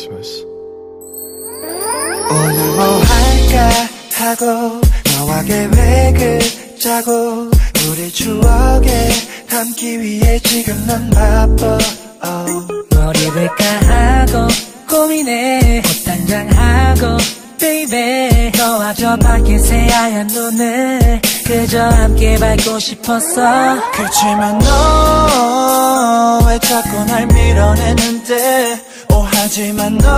Christmas. 오늘 뭐 할까 하고 너와 계획을 짜고 우리 추억에 담기 위해 지금 난 바빠. 머리 될까 하고 고민해 옷 단장하고 baby 너와 저 밖에 새하얀 눈을 그저 함께 밟고 싶었어. 그치만 너 왜 자꾸 날 밀어내는데 하지만 넌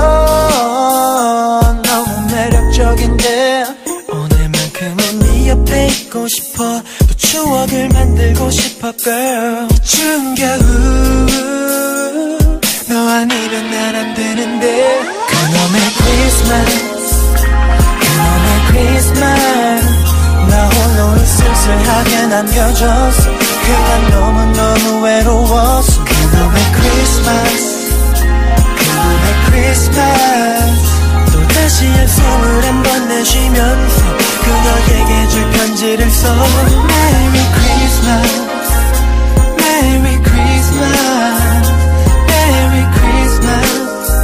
너무 매력적인데 오늘만큼은 네 옆에 있고 싶어. 또 추억을 만들고 싶어 girl. 추운 겨울 너 아니면 난 안 되는데 그놈의 크리스마스 그놈의 크리스마스 나 홀로 쓸쓸하게 남겨졌어. 그냥 너무너무 외로웠어. 그놈의 크리스마스 그놈의 크리스마스 또다시 한숨을 한 번 내쉬면서 그녀에게 줄 편지를 써. Merry Christmas Merry Christmas Merry Christmas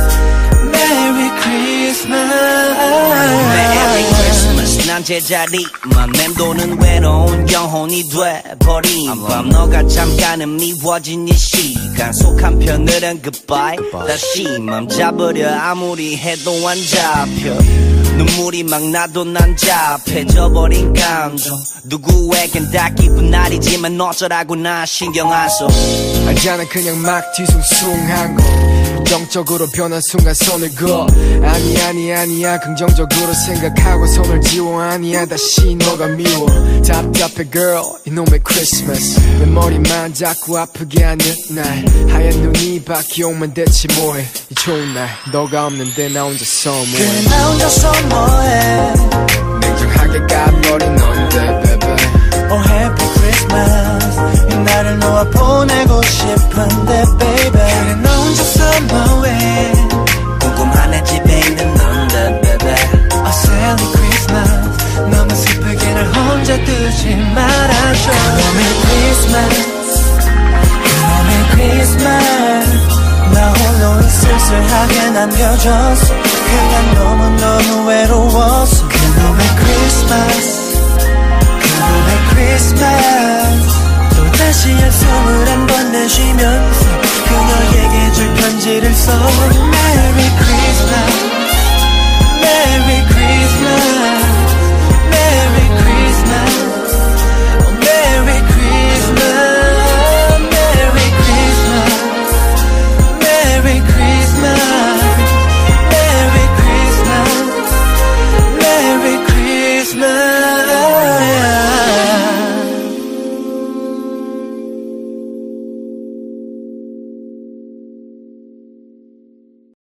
Merry Christmas Merry Christmas 난 제자리만 맴도는 외로운 영혼이 돼버린 밤 너가 잠깐은 미워진 이 시간 속 한편으론 goodbye 다시 맘 잡으려 아무리 해도 안 잡혀. 눈물이 막 나도 난 잡혀져버린 감정 누구에겐 다 기쁜 날이지만 어쩌라고 나 신경 안 써. 알잖아 그냥 막 뒤숭숭한 거 정적으로 변한 순간 손을 그어 아니야 긍정적으로 생각하고 손을 지워. 아니야 다시 너가 미워. 답답해 girl 이놈의 크리스마스 내 머리만 자꾸 아프게 하는 날 하얀 눈이 바뀌오면 대체 뭐해. 이 좋은 날 너가 없는데 나 혼자서 뭐해. 그래 나 혼자서 뭐해. 냉정하게 가버린 넌데 baby. Oh happy Christmas 나를 놓아 보내고 싶은데 baby. 그래 너 혼자서 뭐해. 궁금하네 집에 있는 넌데 baby. A silly Christmas 너무 슬프게 날 혼자 두지 말아줘. 그놈의 Christmas 그놈의 Christmas 나 홀로 쓸쓸하게 남겨졌어. 그냥 너무너무 외로웠어. 그놈의 Christmas 그놈의 Christmas 또다시 한숨을 한 번 내쉬면